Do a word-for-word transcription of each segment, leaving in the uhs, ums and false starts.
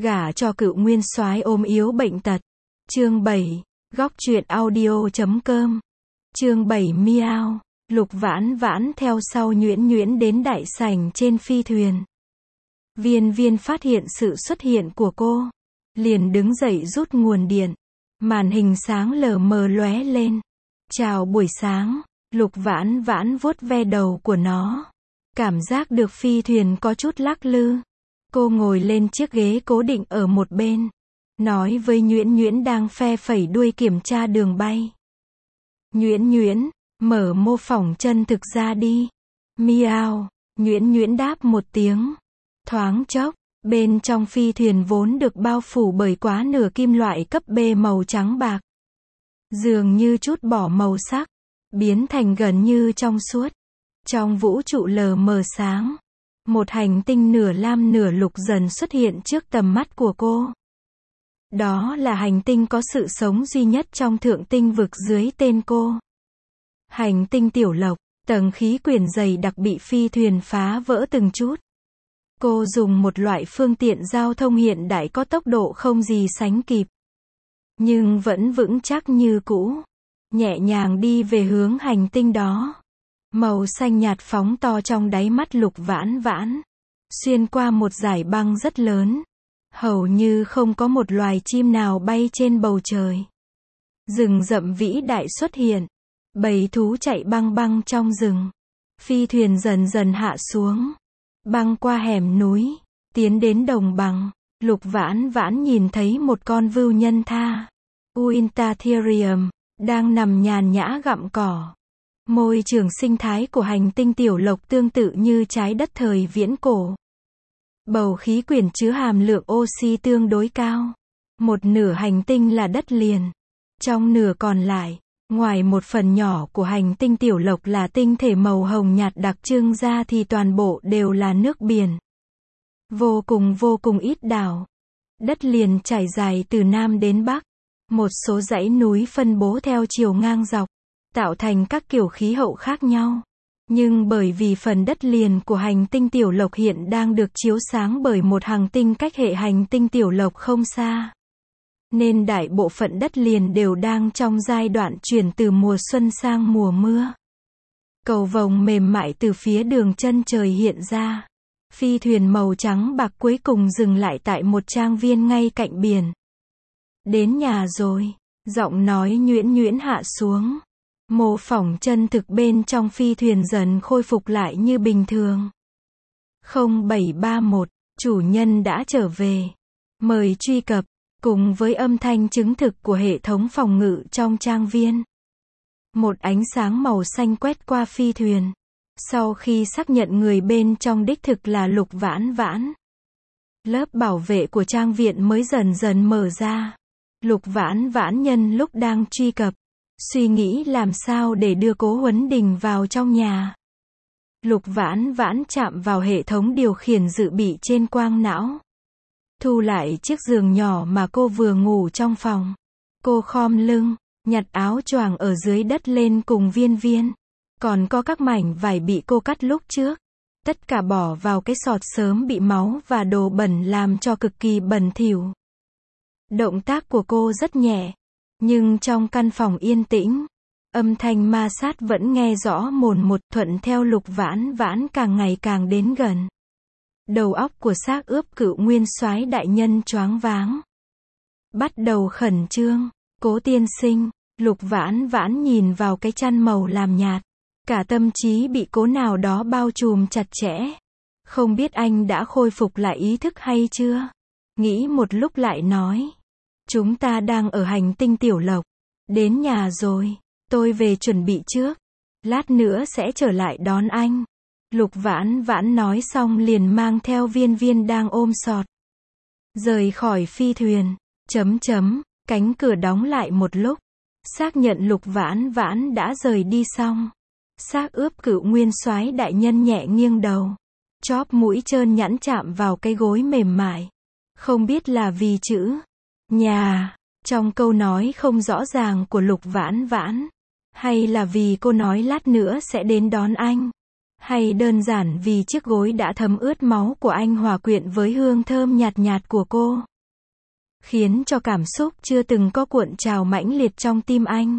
Gả cho cựu nguyên soái ốm yếu bệnh tật. Chương bảy. Góc truyện audio chấm com. Chương bảy Miao. Lục Vãn Vãn theo sau Nhuyễn Nhuyễn đến đại sảnh trên phi thuyền. Viên Viên phát hiện sự xuất hiện của cô, liền đứng dậy rút nguồn điện. Màn hình sáng lờ mờ lóe lên. Chào buổi sáng. Lục Vãn Vãn vuốt ve đầu của nó. Cảm giác được phi thuyền có chút lắc lư. Cô ngồi lên chiếc ghế cố định ở một bên, nói với Nhuyễn Nhuyễn đang phe phẩy đuôi kiểm tra đường bay. Nhuyễn Nhuyễn, mở mô phỏng chân thực ra đi. Miao. Nhuyễn Nhuyễn đáp một tiếng. Thoáng chốc, bên trong phi thuyền vốn được bao phủ bởi quá nửa kim loại cấp B màu trắng bạc, dường như chút bỏ màu sắc, biến thành gần như trong suốt. Trong vũ trụ lờ mờ sáng, một hành tinh nửa lam nửa lục dần xuất hiện trước tầm mắt của cô. Đó là hành tinh có sự sống duy nhất trong thượng tinh vực dưới tên cô. Hành tinh Tiểu Lộc, tầng khí quyển dày đặc bị phi thuyền phá vỡ từng chút. Cô dùng một loại phương tiện giao thông hiện đại có tốc độ không gì sánh kịp, nhưng vẫn vững chắc như cũ, nhẹ nhàng đi về hướng hành tinh đó. Màu xanh nhạt phóng to trong đáy mắt Lục Vãn Vãn, xuyên qua một dải băng rất lớn. Hầu như không có một loài chim nào bay trên bầu trời. Rừng rậm vĩ đại xuất hiện, bầy thú chạy băng băng trong rừng. Phi thuyền dần dần hạ xuống, băng qua hẻm núi, tiến đến đồng bằng. Lục Vãn Vãn nhìn thấy một con vưu nhân tha, Uintatherium, đang nằm nhàn nhã gặm cỏ. Môi trường sinh thái của hành tinh Tiểu Lộc tương tự như trái đất thời viễn cổ. Bầu khí quyển chứa hàm lượng oxy tương đối cao. Một nửa hành tinh là đất liền. Trong nửa còn lại, ngoài một phần nhỏ của hành tinh Tiểu Lộc là tinh thể màu hồng nhạt đặc trưng ra thì toàn bộ đều là nước biển. Vô cùng vô cùng ít đảo. Đất liền trải dài từ Nam đến Bắc. Một số dãy núi phân bố theo chiều ngang dọc, tạo thành các kiểu khí hậu khác nhau. Nhưng bởi vì phần đất liền của hành tinh Tiểu Lộc hiện đang được chiếu sáng bởi một hành tinh cách hệ hành tinh Tiểu Lộc không xa, nên đại bộ phận đất liền đều đang trong giai đoạn chuyển từ mùa xuân sang mùa mưa. Cầu vồng mềm mại từ phía đường chân trời hiện ra. Phi thuyền màu trắng bạc cuối cùng dừng lại tại một trang viên ngay cạnh biển. Đến nhà rồi. Giọng nói Nhuyễn Nhuyễn hạ xuống. Mô phỏng chân thực bên trong phi thuyền dần khôi phục lại như bình thường. không bảy ba mốt, chủ nhân đã trở về. Mời truy cập, cùng với âm thanh chứng thực của hệ thống phòng ngự trong trang viên. Một ánh sáng màu xanh quét qua phi thuyền. Sau khi xác nhận người bên trong đích thực là Lục Vãn Vãn, lớp bảo vệ của trang viện mới dần dần mở ra. Lục Vãn Vãn nhân lúc đang truy cập, suy nghĩ làm sao để đưa Cố Huấn Đình vào trong nhà. Lục Vãn Vãn chạm vào hệ thống điều khiển dự bị trên quang não. Thu lại chiếc giường nhỏ mà cô vừa ngủ trong phòng. Cô khom lưng, nhặt áo choàng ở dưới đất lên cùng Viên Viên. Còn có các mảnh vải bị cô cắt lúc trước. Tất cả bỏ vào cái sọt sớm bị máu và đồ bẩn làm cho cực kỳ bẩn thỉu. Động tác của cô rất nhẹ, nhưng trong căn phòng yên tĩnh, âm thanh ma sát vẫn nghe rõ mồn một, thuận theo Lục Vãn Vãn càng ngày càng đến gần. Đầu óc của xác ướp cựu nguyên soái đại nhân choáng váng. Bắt đầu khẩn trương. Cố tiên sinh. Lục Vãn Vãn nhìn vào cái chăn màu làm nhạt. Cả tâm trí bị cố nào đó bao trùm chặt chẽ. Không biết anh đã khôi phục lại ý thức hay chưa? Nghĩ một lúc lại nói. Chúng ta đang ở hành tinh Tiểu Lộc. Đến nhà rồi. Tôi về chuẩn bị trước. Lát nữa sẽ trở lại đón anh. Lục Vãn Vãn nói xong liền mang theo Viên Viên đang ôm sọt. Rời khỏi phi thuyền. Chấm chấm. Cánh cửa đóng lại một lúc. Xác nhận Lục Vãn Vãn đã rời đi xong. Xác ướp cựu nguyên soái đại nhân nhẹ nghiêng đầu. Chóp mũi trơn nhẵn chạm vào cái gối mềm mại. Không biết là vì chữ nhà trong câu nói không rõ ràng của Lục Vãn Vãn, hay là vì cô nói lát nữa sẽ đến đón anh, hay đơn giản vì chiếc gối đã thấm ướt máu của anh hòa quyện với hương thơm nhạt nhạt của cô. khiến cho cảm xúc chưa từng có cuộn trào mãnh liệt trong tim anh.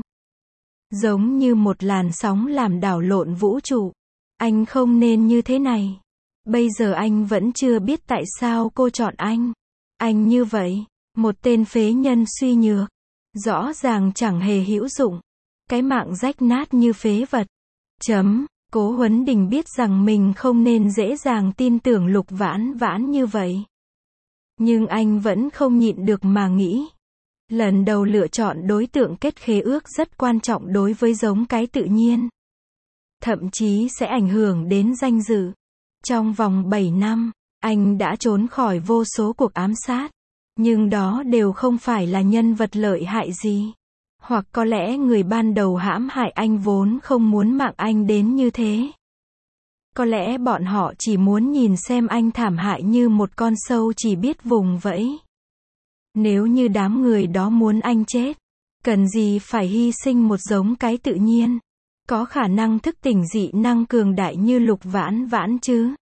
Giống như một làn sóng làm đảo lộn vũ trụ. Anh không nên như thế này. Bây giờ anh vẫn chưa biết tại sao cô chọn anh. Anh như vậy, một tên phế nhân suy nhược, rõ ràng chẳng hề hữu dụng, cái mạng rách nát như phế vật. Chấm, Cố Huấn Đình biết rằng mình không nên dễ dàng tin tưởng Lục Vãn Vãn như vậy. Nhưng anh vẫn không nhịn được mà nghĩ. Lần đầu lựa chọn đối tượng kết khế ước rất quan trọng đối với giống cái tự nhiên. Thậm chí sẽ ảnh hưởng đến danh dự. Trong vòng bảy năm, anh đã trốn khỏi vô số cuộc ám sát. Nhưng đó đều không phải là nhân vật lợi hại gì. Hoặc có lẽ người ban đầu hãm hại anh vốn không muốn mạng anh đến như thế. Có lẽ bọn họ chỉ muốn nhìn xem anh thảm hại như một con sâu chỉ biết vùng vẫy. Nếu như đám người đó muốn anh chết, cần gì phải hy sinh một giống cái tự nhiên, có khả năng thức tỉnh dị năng cường đại như Lục Vãn Vãn chứ.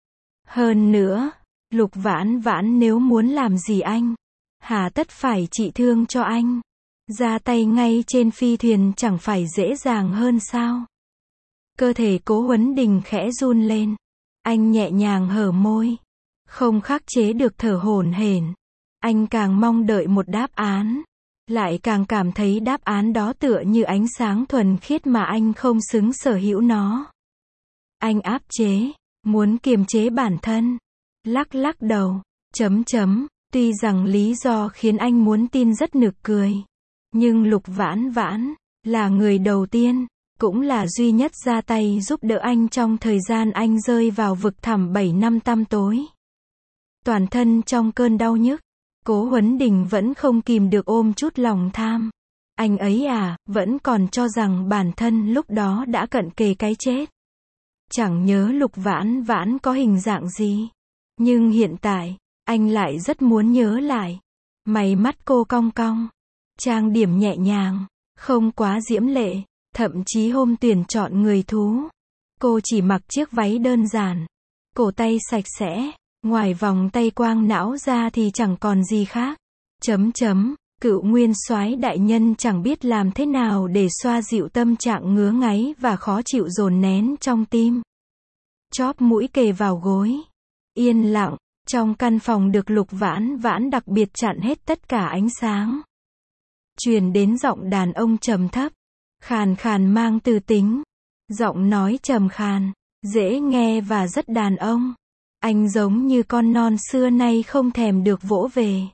Hơn nữa, Lục Vãn Vãn nếu muốn làm gì anh, hà tất phải trị thương cho anh. Ra tay ngay trên phi thuyền chẳng phải dễ dàng hơn sao? Cơ thể Cố Huấn Đình khẽ run lên. Anh nhẹ nhàng hở môi, không khắc chế được thở hổn hển. Anh càng mong đợi một đáp án, lại càng cảm thấy đáp án đó tựa như ánh sáng thuần khiết mà anh không xứng sở hữu nó. Anh áp chế, muốn kiềm chế bản thân, lắc lắc đầu, chấm chấm, tuy rằng lý do khiến anh muốn tin rất nực cười. Nhưng Lục Vãn Vãn là người đầu tiên, cũng là duy nhất ra tay giúp đỡ anh trong thời gian anh rơi vào vực thẳm bảy năm tăm tối. Toàn thân trong cơn đau nhức, Cố Huấn Đình vẫn không kìm được ôm chút lòng tham. Anh ấy à, vẫn còn cho rằng bản thân lúc đó đã cận kề cái chết. Chẳng nhớ Lục Vãn Vãn có hình dạng gì. Nhưng hiện tại, anh lại rất muốn nhớ lại. Mày mắt cô cong cong, trang điểm nhẹ nhàng, không quá diễm lệ, thậm chí hôm tuyển chọn người thú. Cô chỉ mặc chiếc váy đơn giản, cổ tay sạch sẽ, ngoài vòng tay quang não ra thì chẳng còn gì khác. Chấm chấm, Cựu nguyên soái đại nhân chẳng biết làm thế nào để xoa dịu tâm trạng ngứa ngáy và khó chịu dồn nén trong tim. Chóp mũi kề vào gối. Yên lặng, trong căn phòng được Lục Vãn Vãn đặc biệt chặn hết tất cả ánh sáng. Truyền đến giọng đàn ông trầm thấp, khàn khàn mang tư tính. Giọng nói trầm khàn, dễ nghe và rất đàn ông. Anh giống như con non xưa nay không thèm được vỗ về.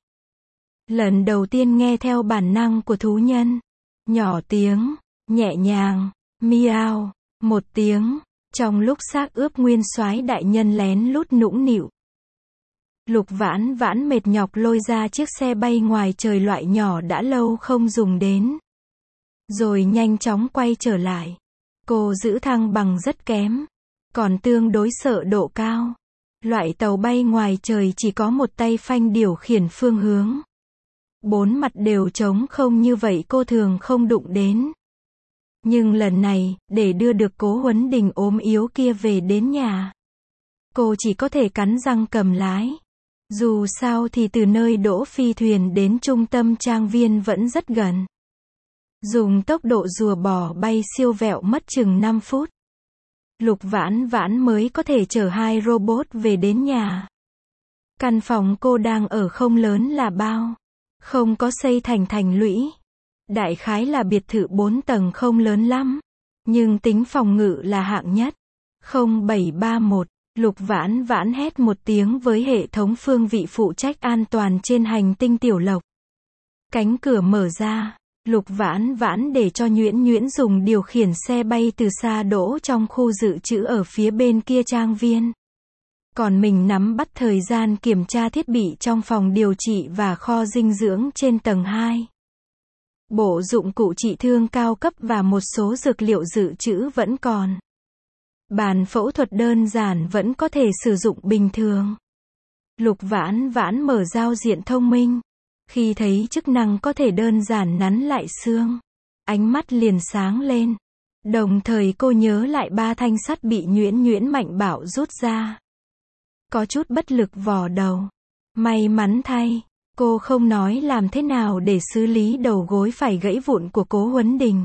Lần đầu tiên nghe theo bản năng của thú nhân. Nhỏ tiếng, nhẹ nhàng, miao, một tiếng, trong lúc xác ướp nguyên soái đại nhân lén lút nũng nịu. Lục Vãn Vãn mệt nhọc lôi ra chiếc xe bay ngoài trời loại nhỏ đã lâu không dùng đến. Rồi nhanh chóng quay trở lại. Cô giữ thăng bằng rất kém, còn tương đối sợ độ cao. Loại tàu bay ngoài trời chỉ có một tay phanh điều khiển phương hướng. Bốn mặt đều trống không như vậy cô thường không đụng đến. Nhưng lần này, để đưa được Cố Huấn Đình ốm yếu kia về đến nhà, cô chỉ có thể cắn răng cầm lái. Dù sao thì từ nơi đỗ phi thuyền đến trung tâm trang viên vẫn rất gần. Dùng tốc độ rùa bò bay siêu vẹo mất chừng năm phút. Lục Vãn Vãn mới có thể chở hai robot về đến nhà. Căn phòng cô đang ở không lớn là bao. Không có xây thành thành lũy. Đại khái là biệt thự bốn tầng không lớn lắm. Nhưng tính phòng ngự là hạng nhất. không bảy ba mốt. Lục Vãn Vãn hét một tiếng với hệ thống phương vị phụ trách an toàn trên hành tinh Tiểu Lộc. Cánh cửa mở ra. Lục Vãn Vãn để cho Nhuyễn Nhuyễn dùng điều khiển xe bay từ xa đỗ trong khu dự trữ ở phía bên kia trang viên. Còn mình nắm bắt thời gian kiểm tra thiết bị trong phòng điều trị và kho dinh dưỡng trên tầng hai. Bộ dụng cụ trị thương cao cấp và một số dược liệu dự trữ vẫn còn. Bàn phẫu thuật đơn giản vẫn có thể sử dụng bình thường. Lục Vãn Vãn mở giao diện thông minh. Khi thấy chức năng có thể đơn giản nắn lại xương, ánh mắt liền sáng lên. Đồng thời cô nhớ lại ba thanh sắt bị Nhuyễn Nhuyễn mạnh bạo rút ra. Có chút bất lực vò đầu. May mắn thay, Cô không nói làm thế nào để xử lý đầu gối phải gãy vụn của Cố Huấn Đình.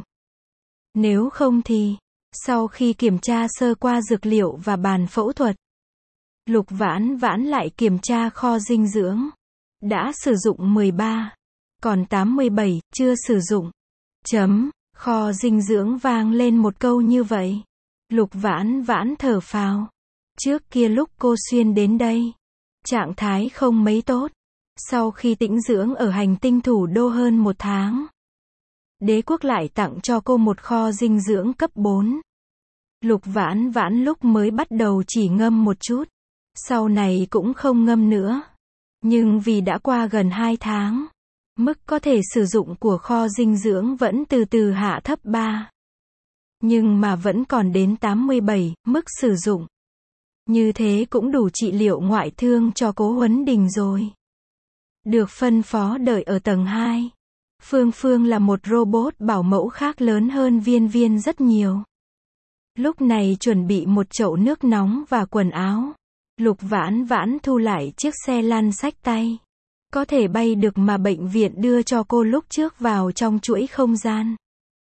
Nếu không thì, sau khi kiểm tra sơ qua dược liệu và bàn phẫu thuật, Lục Vãn Vãn lại kiểm tra kho dinh dưỡng. Đã sử dụng mười ba, còn tám mươi bảy, chưa sử dụng. Chấm, kho dinh dưỡng vang lên một câu như vậy. Lục Vãn Vãn thở phào. Trước kia lúc cô Xuyên đến đây, trạng thái không mấy tốt. Sau khi tĩnh dưỡng ở hành tinh thủ đô hơn một tháng, Đế quốc lại tặng cho cô một kho dinh dưỡng cấp bốn. Lục Vãn Vãn lúc mới bắt đầu chỉ ngâm một chút, sau này cũng không ngâm nữa. Nhưng vì đã qua gần hai tháng, mức có thể sử dụng của kho dinh dưỡng vẫn từ từ hạ thấp ba. Nhưng mà vẫn còn đến tám mươi bảy, mức sử dụng. Như thế cũng đủ trị liệu ngoại thương cho Cố Huấn Đình rồi. Được phân phó đợi ở tầng hai. Phương Phương là một robot bảo mẫu khác lớn hơn Viên Viên rất nhiều. Lúc này chuẩn bị một chậu nước nóng và quần áo. Lục Vãn Vãn thu lại chiếc xe lăn xách tay. Có thể bay được mà bệnh viện đưa cho cô lúc trước vào trong chuỗi không gian.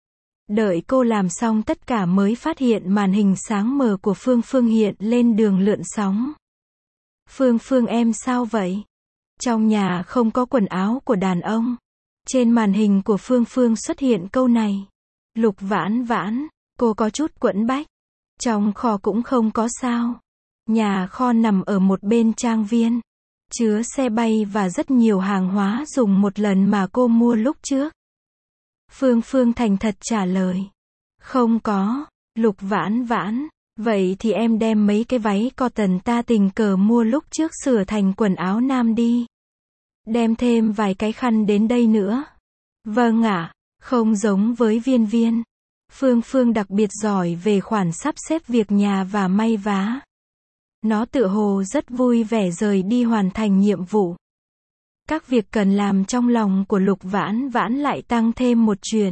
Đợi cô làm xong tất cả mới phát hiện màn hình sáng mờ của Phương Phương hiện lên đường lượn sóng. Phương Phương em sao vậy? Trong nhà không có quần áo của đàn ông. Trên màn hình của Phương Phương xuất hiện câu này. Lục Vãn Vãn, cô có chút quẫn bách. Trong kho cũng không có sao. Nhà kho nằm ở một bên trang viên. Chứa xe bay và rất nhiều hàng hóa dùng một lần mà cô mua lúc trước. Phương Phương thành thật trả lời. Không có. Lục Vãn Vãn, vậy thì em đem mấy cái váy cotton ta tình cờ mua lúc trước sửa thành quần áo nam đi. Đem thêm vài cái khăn đến đây nữa. Vâng ạ, không giống với Viên Viên. Phương Phương đặc biệt giỏi về khoản sắp xếp việc nhà và may vá. Nó tựa hồ rất vui vẻ rời đi hoàn thành nhiệm vụ. Các việc cần làm trong lòng của Lục Vãn Vãn lại tăng thêm một chuyện.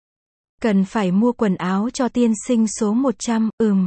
Cần phải mua quần áo cho tiên sinh số một trăm, ừm.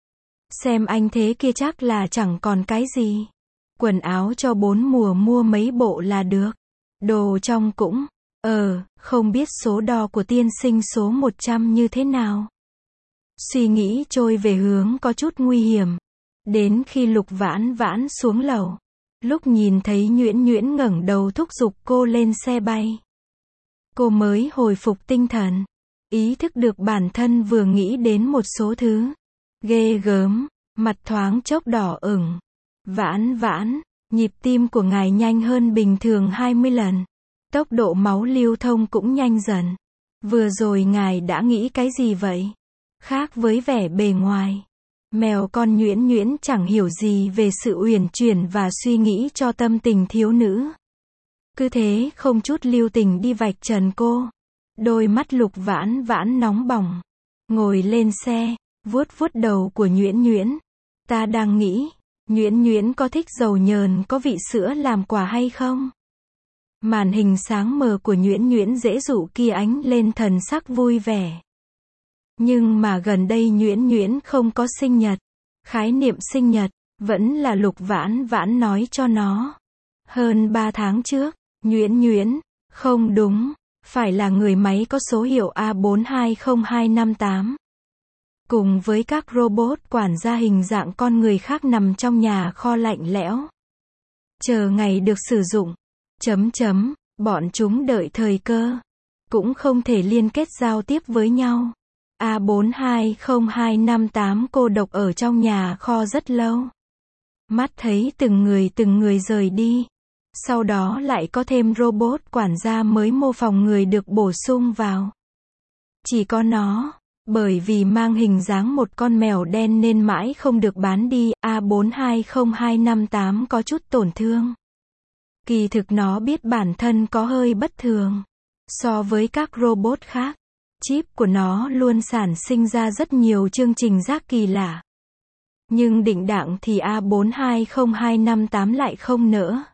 Xem anh thế kia chắc là chẳng còn cái gì. Quần áo cho bốn mùa mua mấy bộ là được. Đồ trong cũng, ờ, không biết số đo của tiên sinh số một trăm như thế nào. Suy nghĩ trôi về hướng có chút nguy hiểm. Đến khi Lục Vãn Vãn xuống lầu, lúc nhìn thấy Nhuyễn Nhuyễn ngẩng đầu thúc giục cô lên xe bay, cô mới hồi phục tinh thần, ý thức được bản thân vừa nghĩ đến một số thứ. Ghê gớm, mặt thoáng chốc đỏ ửng. Vãn Vãn, nhịp tim của ngài nhanh hơn bình thường hai mươi lần. Tốc độ máu lưu thông cũng nhanh dần. Vừa rồi ngài đã nghĩ cái gì vậy? Khác với vẻ bề ngoài, mèo con Nhuyễn Nhuyễn chẳng hiểu gì về sự uyển chuyển và suy nghĩ cho tâm tình thiếu nữ. Cứ thế không chút lưu tình đi vạch trần cô. Đôi mắt Lục Vãn Vãn nóng bỏng. Ngồi lên xe, vuốt vuốt đầu của Nhuyễn Nhuyễn. Ta đang nghĩ, Nhuyễn Nhuyễn có thích dầu nhờn có vị sữa làm quà hay không? Màn hình sáng mờ của Nhuyễn Nhuyễn dễ dụ kia ánh lên thần sắc vui vẻ. Nhưng mà gần đây Nhuyễn Nhuyễn không có sinh nhật. Khái niệm sinh nhật, vẫn là Lục Vãn Vãn nói cho nó. Hơn ba tháng trước, Nhuyễn Nhuyễn, không đúng, phải là người máy có số hiệu A bốn hai không hai năm tám. Cùng với các robot quản gia hình dạng con người khác nằm trong nhà kho lạnh lẽo. Chờ ngày được sử dụng. Chấm chấm, bọn chúng đợi thời cơ. Cũng không thể liên kết giao tiếp với nhau. A bốn hai không hai năm tám cô độc ở trong nhà kho rất lâu. Mắt thấy từng người từng người rời đi. Sau đó lại có thêm robot quản gia mới mô phỏng người được bổ sung vào. Chỉ có nó, bởi vì mang hình dáng một con mèo đen nên mãi không được bán đi. A bốn hai không hai năm tám có chút tổn thương. Kỳ thực nó biết bản thân có hơi bất thường. So với các robot khác, chip của nó luôn sản sinh ra rất nhiều chương trình giác kỳ lạ. Nhưng định đặng thì A bốn hai không hai năm tám lại không nỡ.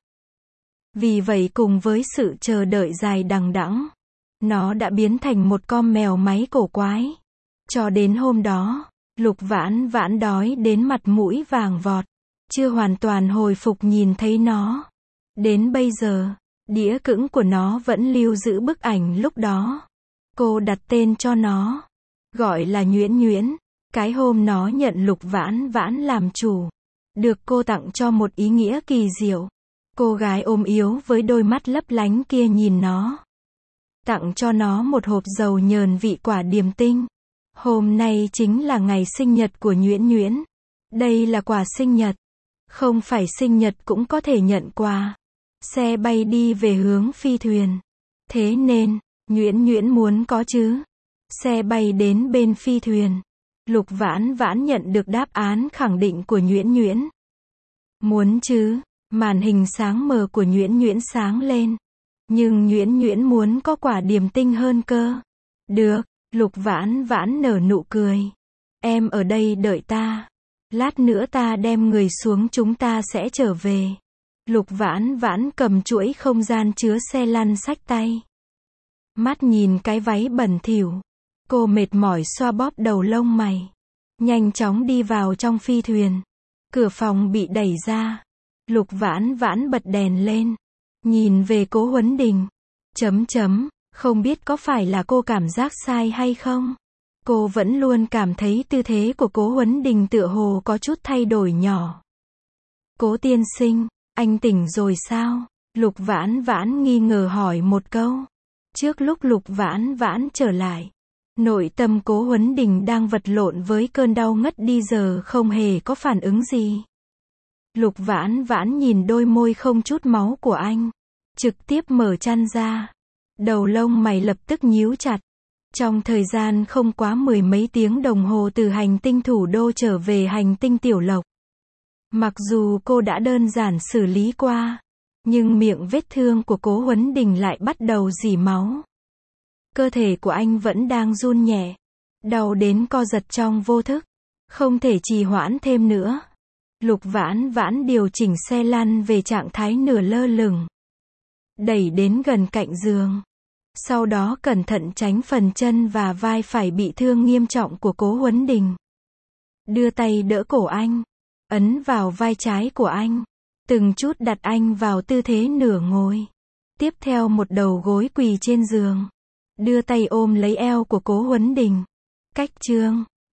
Vì vậy cùng với sự chờ đợi dài đằng đẵng, nó đã biến thành một con mèo máy cổ quái. Cho đến hôm đó, Lục Vãn Vãn đói đến mặt mũi vàng vọt, chưa hoàn toàn hồi phục nhìn thấy nó. Đến bây giờ, Đĩa cứng của nó vẫn lưu giữ bức ảnh lúc đó. Cô đặt tên cho nó, gọi là Nhuyễn Nhuyễn. Cái hôm nó nhận Lục Vãn Vãn làm chủ, được cô tặng cho một ý nghĩa kỳ diệu. Cô gái ôm yếu với đôi mắt lấp lánh kia nhìn nó, tặng cho nó một hộp dầu nhờn vị quả điềm tinh. Hôm nay chính là ngày sinh nhật của Nhuyễn Nhuyễn. Đây là quà sinh nhật. Không phải sinh nhật cũng có thể nhận quà. Xe bay đi về hướng phi thuyền. Thế nên, Nhuyễn Nhuyễn muốn có chứ. Xe bay đến bên phi thuyền. Lục Vãn Vãn nhận được đáp án khẳng định của Nhuyễn Nhuyễn. Muốn chứ. Màn hình sáng mờ của Nhuyễn Nhuyễn sáng lên. Nhưng Nhuyễn Nhuyễn muốn có quả điềm tinh hơn cơ. Được, Lục Vãn Vãn nở nụ cười. Em ở đây đợi ta. Lát nữa ta đem người xuống chúng ta sẽ trở về. Lục Vãn Vãn cầm chuỗi không gian chứa xe lăn xách tay. Mắt nhìn cái váy bẩn thỉu. Cô mệt mỏi xoa bóp đầu lông mày. Nhanh chóng đi vào trong phi thuyền. Cửa phòng bị đẩy ra. Lục Vãn Vãn bật đèn lên. Nhìn về Cố Huấn Đình. Chấm chấm, không biết có phải là cô cảm giác sai hay không? Cô vẫn luôn cảm thấy tư thế của Cố Huấn Đình tựa hồ có chút thay đổi nhỏ. Cố tiên sinh, anh tỉnh rồi sao? Lục Vãn Vãn nghi ngờ hỏi một câu. Trước lúc Lục Vãn Vãn trở lại, nội tâm Cố Huấn Đình đang vật lộn với cơn đau ngất đi giờ không hề có phản ứng gì. Lục Vãn Vãn nhìn đôi môi không chút máu của anh, trực tiếp mở chăn ra. Đầu lông mày lập tức nhíu chặt. Trong thời gian không quá mười mấy tiếng đồng hồ từ hành tinh thủ đô trở về hành tinh Tiểu Lộc. Mặc dù cô đã đơn giản xử lý qua, nhưng miệng vết thương của Cố Huấn Đình lại bắt đầu rỉ máu. Cơ thể của anh vẫn đang run nhẹ, đau đến co giật trong vô thức, không thể trì hoãn thêm nữa. Lục Vãn Vãn điều chỉnh xe lăn về trạng thái nửa lơ lửng, đẩy đến gần cạnh giường. Sau đó cẩn thận tránh phần chân và vai phải bị thương nghiêm trọng của Cố Huấn Đình. Đưa tay đỡ cổ anh, ấn vào vai trái của anh, từng chút đặt anh vào tư thế nửa ngồi. Tiếp theo một đầu gối quỳ trên giường, đưa tay ôm lấy eo của Cố Huấn Đình. Cách chương